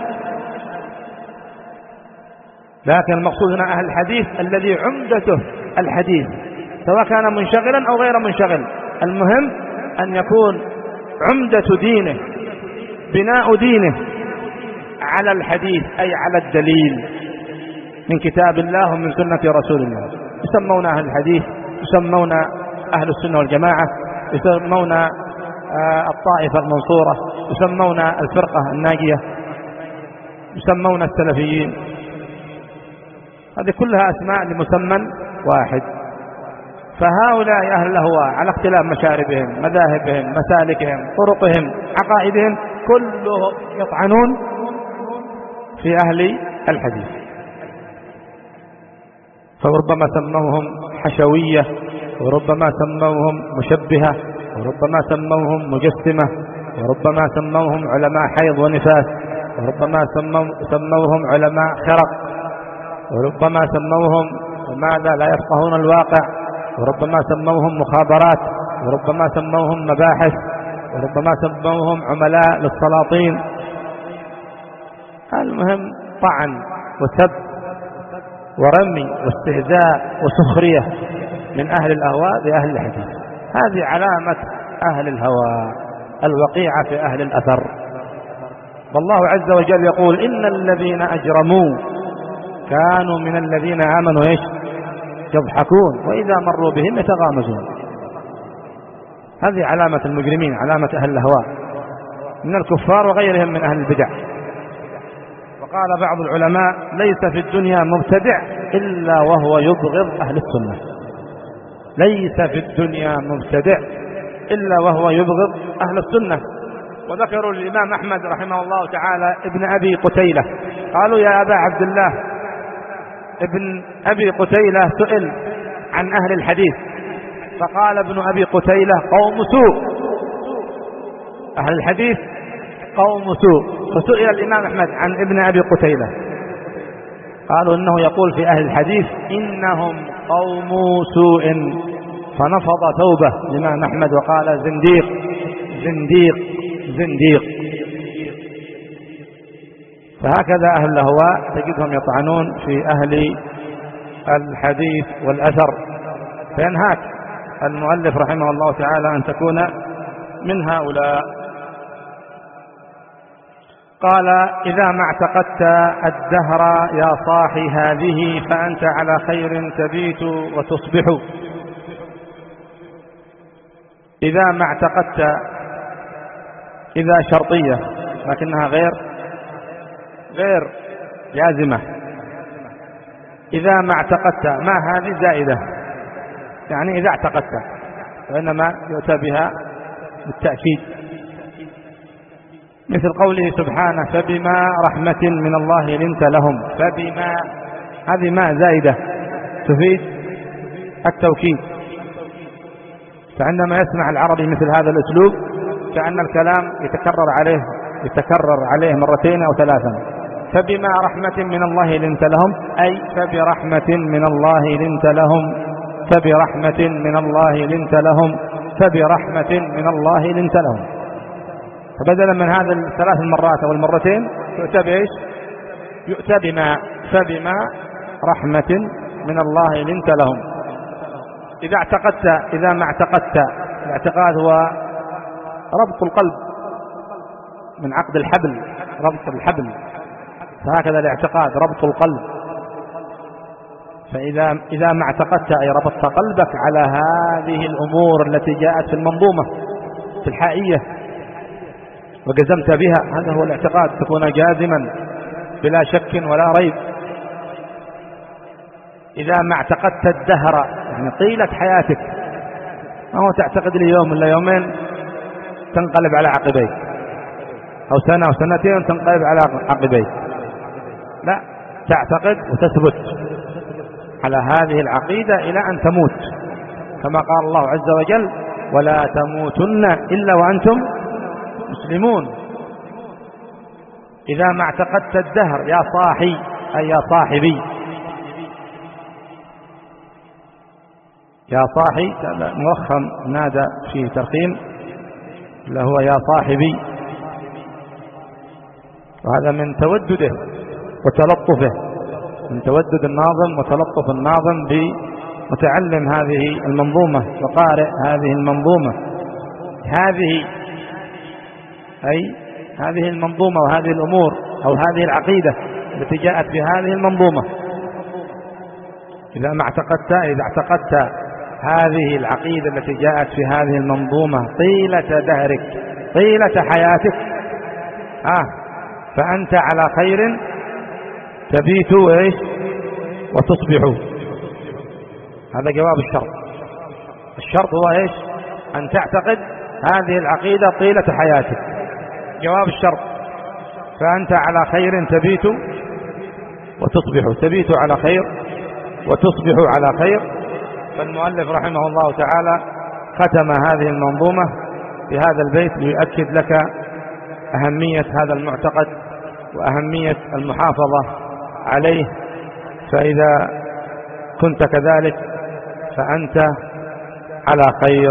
لكن المقصود هنا أهل الحديث الذي عمدته الحديث سواء كان منشغلا أو غير منشغل، المهم أن يكون عمدة دينه بناء دينه على الحديث، أي على الدليل من كتاب الله ومن سنة رسول الله. يسمون أهل الحديث، يسمون أهل السنة والجماعة، يسمون الطائفة المنصورة، يسمون الفرقة الناجية، يسمون السلفيين. هذه كلها أسماء لمسمى واحد. فهؤلاء أهل الأهواء على اختلاف مشاربهم، مذاهبهم، مسالكهم، طرقهم، عقائدهم، كلهم يطعنون في أهل الحديث. فربما سموهم حشوية، وربما سموهم مشبهة، وربما سموهم مجسمة، وربما سموهم علماء حيض ونفاس، وربما سموهم علماء خرق، وربما سموهم ماذا لا يفقهون الواقع، وربما سموهم مخابرات، وربما سموهم مباحث، وربما سموهم عملاء للسلاطين. المهم طعن وسب ورمي واستهزاء وسخرية من أهل الأهواء بأهل الحديث. هذه علامة أهل الهوى الوقيعة في أهل الأثر. والله عز وجل يقول إن الذين أجرموا كانوا من الذين آمنوا إيش يضحكون وإذا مروا بهم يتغامزون. هذه علامة المجرمين، علامة أهل الهوى من الكفار وغيرهم من أهل البدع. وقال بعض العلماء ليس في الدنيا مبتدع إلا وهو يبغض أهل السنة. ليس في الدنيا مبتدع إلا وهو يبغض أهل السنة. وذكروا الإمام أحمد رحمه الله تعالى ابن أبي قتيلة، قالوا يا أبا عبد الله، ابن أبي قتيلة سئل عن أهل الحديث فقال ابن أبي قتيلة قوم سوء، أهل الحديث قوم سوء. فسئل الإمام أحمد عن ابن أبي قتيلة قالوا إنه يقول في أهل الحديث إنهم قوم سوء، فنفض ثوبه الإمام أحمد وقال زنديق زنديق زنديق. فهكذا أهل الأهواء تجدهم يطعنون في أهل الحديث والأثر. فينهاك المؤلف رحمه الله تعالى أن تكون من هؤلاء. قال إذا ما اعتقدت الدهر يا صاحي هذه فأنت على خير تبيت وتصبح. إذا ما اعتقدت، إذا شرطية لكنها غير غير جازمة. إذا ما اعتقدت، ما هذه زائدة يعني إذا اعتقدت، وإنما يؤتى بها بالتأكيد، مثل قوله سبحانه فبما رحمة من الله لنت لهم. فبما هذه ما زائدة تفيد التوكيد. فعندما يسمع العربي مثل هذا الأسلوب كأن الكلام يتكرر عليه يتكرر عليه مرتين أو ثلاثا. فبما رحمة من الله لنت لهم، أي فبرحمة من الله لنت لهم، فبرحمة من الله لنت لهم، فبرحمة من الله لنت لهم. فبدلا من هذا الثلاث المرات أو المرتين يؤتى بإيش؟ يؤتى بما، فبما رحمة من الله لنت لهم. إذا اعتقدت، إذا ما اعتقدت، الاعتقاد هو ربط القلب من عقد الحبل ربط الحبل، فهكذا الاعتقاد ربط القلب. فإذا إذا ما اعتقدت أي ربطت قلبك على هذه الأمور التي جاءت في المنظومة في الحائية وجزمت بها، هذا هو الاعتقاد، تكون جازما بلا شك ولا ريب. إذا ما اعتقدت الدهر يعني طيلة حياتك، ما هو تعتقد لي يوم ولا يومين تنقلب على عقبيك، أو سنة أو سنتين تنقلب على عقبيك، لا، تعتقد وتثبت على هذه العقيدة إلى أن تموت، كما قال الله عز وجل: ولا تموتن إلا وأنتم مسلمون. إذا ما اعتقدت الدهر يا صاحي أي يا صاحبي، يا صاحي مؤخم نادى في ترخيم اللي هو يا صاحبي، وهذا من تودده وتلطفه، من تودد الناظم وتلطف الناظم بمتعلم هذه المنظومة وقارئ هذه المنظومة. هذه أي هذه المنظومة وهذه الأمور أو هذه العقيدة التي جاءت في هذه المنظومة، إذا ما اعتقدت إذا اعتقدت هذه العقيدة التي جاءت في هذه المنظومة طيلة دهرك طيلة حياتك، آه فأنت على خير تبيت إيش وتصبح. هذا جواب الشرط. الشرط هو إيش؟ أن تعتقد هذه العقيدة طيلة حياتك. جواب الشرط: فأنت على خير تبيت وتصبح، تبيت على خير وتصبح على خير. فالمؤلف رحمه الله تعالى ختم هذه المنظومة بهذا البيت ليؤكد لك أهمية هذا المعتقد وأهمية المحافظة عليه. فإذا كنت كذلك فأنت على خير.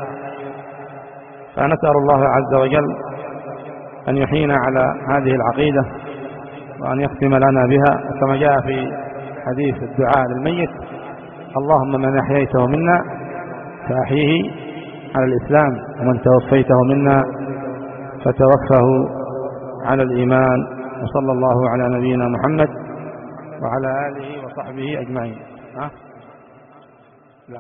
فنسأل الله عز وجل أن يحيينا على هذه العقيدة وأن يختم لنا بها، كما جاء في حديث الدعاء للميت: اللهم من أحييته منا فأحيه على الإسلام، ومن توفيته منا فتوفه على الإيمان. وصلى الله على نبينا محمد وعلى آله وصحبه أجمعين. ها؟ لا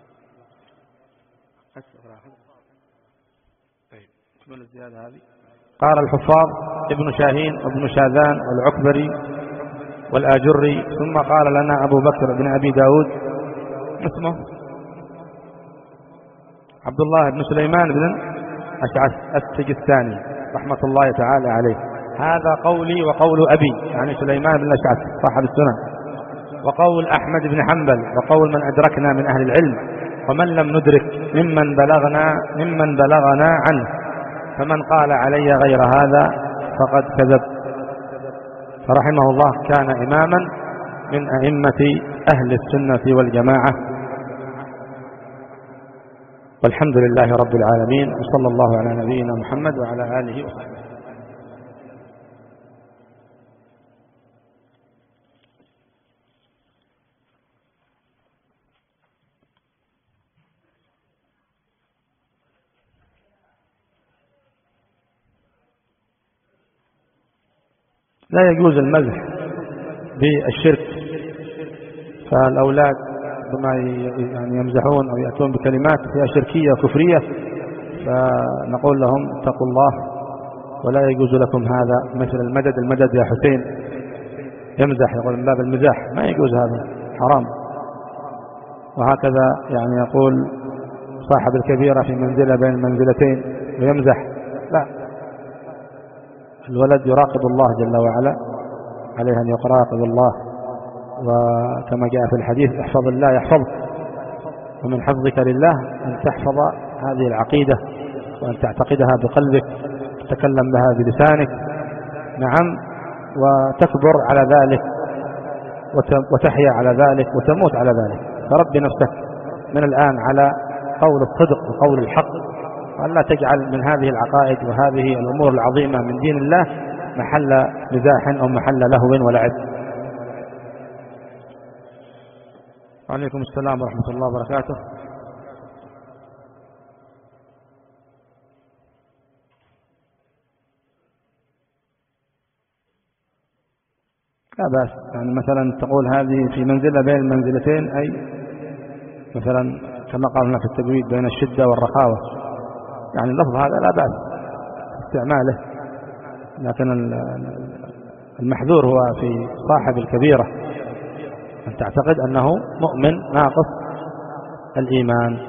طيب من الزيادة هذه. قال الحفاظ ابن شاهين وابن شاذان والعكبري والآجري. ثم قال لنا أبو بكر بن أبي داود اسمه عبد الله بن سليمان بن أشعث السجستاني رحمة الله تعالى عليه: هذا قولي وقول أبي، يعني سليمان بن أشعث صاحب السنن، وقول أحمد بن حنبل، وقول من أدركنا من أهل العلم، ومن لم ندرك ممن بلغنا ممن بلغنا عنه، فمن قال علي غير هذا فقد كذب. فرحمه الله كان إماما من أئمة أهل السنة والجماعة. والحمد لله رب العالمين، وصلى الله على نبينا محمد وعلى آله وصحبه. لا يجوز المزح بالشرك، فالأولاد بما يعني يمزحون أو يأتون بكلمات فيها شركية وكفرية، فنقول لهم اتقوا الله ولا يجوز لكم هذا. مثل المدد المدد يا حسين، يمزح، يقول من باب المزاح، ما يجوز، هذا حرام. وهكذا يعني يقول صاحب الكبيرة في منزلة بين المنزلتين ويمزح، لا، الولد يراقب الله جل وعلا، عليه أن يراقب الله، وكما جاء في الحديث: احفظ الله يحفظك. ومن حفظك لله أن تحفظ هذه العقيدة وأن تعتقدها بقلبك، تتكلم بها بلسانك، نعم، وتكبر على ذلك وتحيا على ذلك وتموت على ذلك. فرب نفسك من الآن على قول الصدق وقول الحق، وأن لا تجعل من هذه العقائد وهذه الأمور العظيمة من دين الله محل مزاح أو محل لهو ولعب. وعليكم السلام ورحمة الله وبركاته. لا بأس. يعني مثلا تقول هذه في منزلة بين المنزلتين، أي مثلا كما قالنا في التجويد بين الشدة والرخاوة، يعني اللفظ هذا لا بأس استعماله، لكن المحذور هو في صاحب الكبيرة أن تعتقد أنه مؤمن ناقص الإيمان.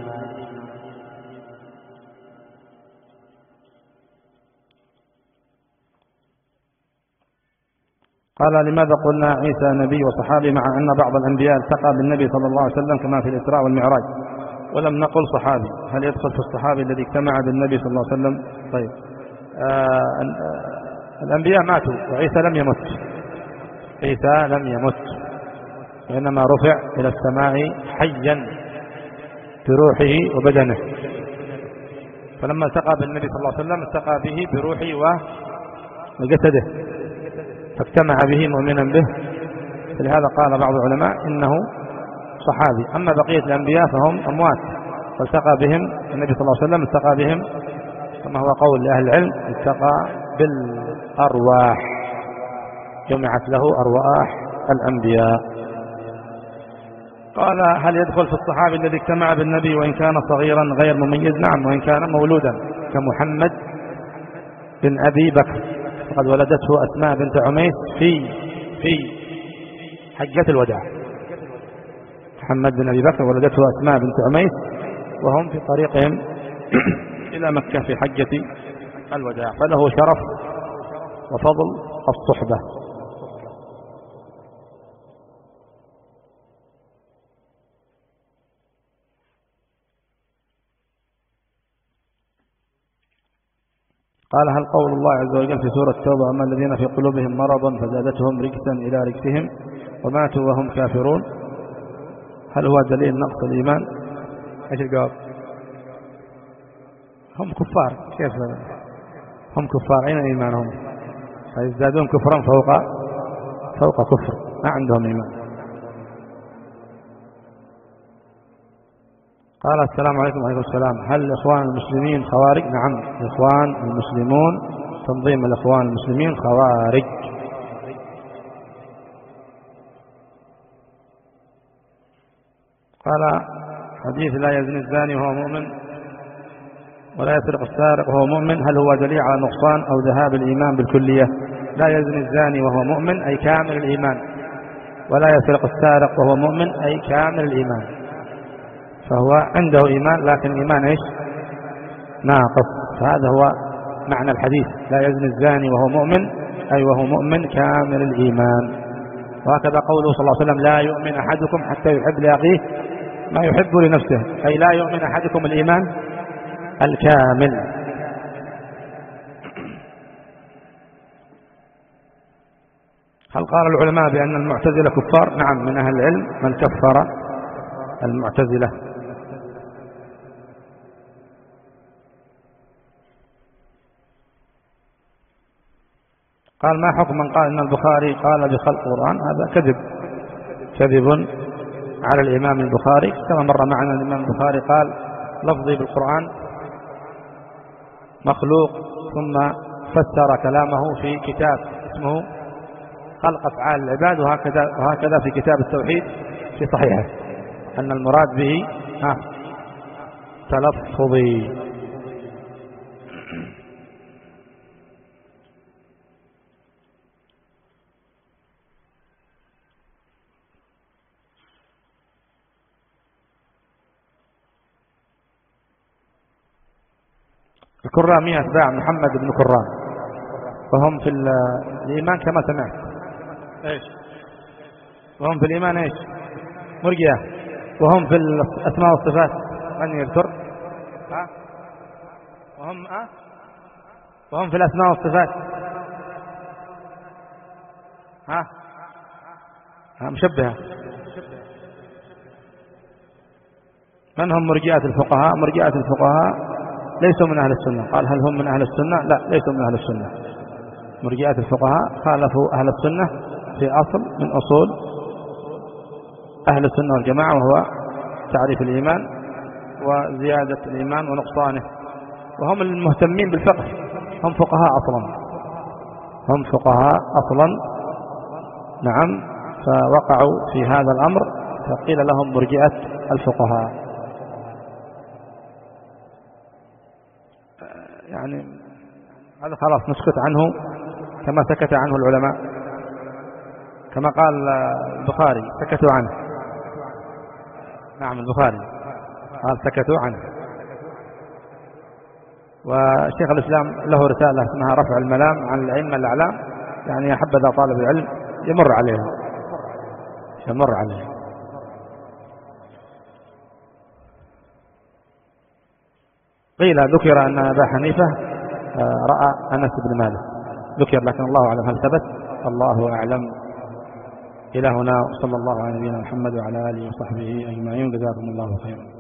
قال لماذا قلنا عيسى نبي وصحابي مع أن بعض الأنبياء التقى بالنبي صلى الله عليه وسلم كما في الإسراء والمعراج، ولم نقل صحابي؟ هل يدخل في الصحابي الذي اجتمع بالنبي صلى الله عليه وسلم؟ طيب، آه الأنبياء ماتوا وعيسى لم يمت، عيسى لم يمت وإنما رفع إلى السماء حيا بروحه وبدنه، فلما التقى بالنبي صلى الله عليه وسلم التقى به بروحه وجسده فاجتمع به مؤمنا به، فلهذا قال بعض العلماء إنه صحابي. أما بقية الأنبياء فهم أموات، فالتقى بهم النبي صلى الله عليه وسلم التقى بهم كما هو قول لأهل العلم التقى بالأرواح، جمعت له أرواح الأنبياء. قال هل يدخل في الصحابي الذي اجتمع بالنبي وإن كان صغيرا غير مميز؟ نعم، وإن كان مولودا كمحمد بن أبي بكر، فقد ولدته أسماء بنت عميس في في حجة الوداع. محمد بن أبي بكر ولدته أسماء بنت عميس وهم في طريقهم إلى مكة في حجة الوداع، فله شرف وفضل الصحبة. قال هل قول الله عز وجل في سورة التوبة أما الذين في قلوبهم مرض فزادتهم رجسا إلى رجسهم وماتوا وهم كافرون، هل هو دليل نقص الإيمان؟ ايش الجواب؟ هم كفار، كيف هم كفار؟ أين إيمانهم؟ فيزدادون كفرا فوق فوق كفر، ما عندهم إيمان. قال السلام عليكم. وعليكم السلام. هل الإخوان المسلمين خوارج؟ نعم، الإخوان المسلمون تنظيم الإخوان المسلمين خوارج. قال حديث لا يزني الزاني وهو مؤمن ولا يسرق السارق وهو مؤمن، هل هو دليل على نقصان أو ذهاب الإيمان بالكلية؟ لا يزني الزاني وهو مؤمن أي كامل الإيمان، ولا يسرق السارق وهو مؤمن أي كامل الإيمان، فهو عنده إيمان لكن إيمان إيش؟ ناقص. فهذا هو معنى الحديث، لا يزني الزاني وهو مؤمن أي وهو مؤمن كامل الإيمان. وهكذا قوله صلى الله عليه وسلم لا يؤمن أحدكم حتى يحب لأخيه ما يحب لنفسه، أي لا يؤمن أحدكم الإيمان الكامل. هل قال العلماء بأن المعتزلة كفار؟ نعم، من أهل العلم من كفر المعتزلة. قال ما حكم من قال إن البخاري قال بخلق القرآن؟ هذا كذب، كذب على الإمام البخاري، كما مر معنا الإمام البخاري قال لفظي بالقرآن مخلوق، ثم فسر كلامه في كتاب اسمه خلق أفعال العباد، وهكذا وهكذا في كتاب التوحيد في صحيحه أن المراد به ها تلفظي. الكرامية أتباع محمد بن كرام، وهم في الإيمان كما سمعت إيش؟ وهم في الإيمان إيش؟ مرجئة. وهم في الأسماء والصفات من يذكر؟ ها؟ وهم أه؟ وهم في الأسماء والصفات ها؟ ها مشبهة. من هم مرجئة الفقهاء؟ مرجئة الفقهاء ليسوا من أهل السنة. قال هل هم من أهل السنة؟ لا، ليسوا من أهل السنة. مرجئة الفقهاء خالفوا أهل السنة في أصل من أصول أهل السنة والجماعة، وهو تعريف الإيمان وزيادة الإيمان ونقصانه، وهم المهتمين بالفقه، هم فقهاء أصلا، هم فقهاء أصلا نعم، فوقعوا في هذا الأمر فقيل لهم مرجئة الفقهاء. يعني هذا خلاص نسكت عنه كما سكت عنه العلماء، كما قال البخاري سكتوا عنه. نعم البخاري قال سكتوا عنه. وشيخ الإسلام له رسالة اسمها رفع الملام عن الأئمة الأعلام، يعني حبذا طالب العلم يمر عليه يمر عليه. قيل ذكر أن أبا حنيفة رأى أنس بن مالك، ذكر لكن الله أعلم هل ثبت، الله أعلم. إلى هنا صلى الله على نبينا محمد وعلى آله وصحبه أجمعين، جزاكم الله خيرا.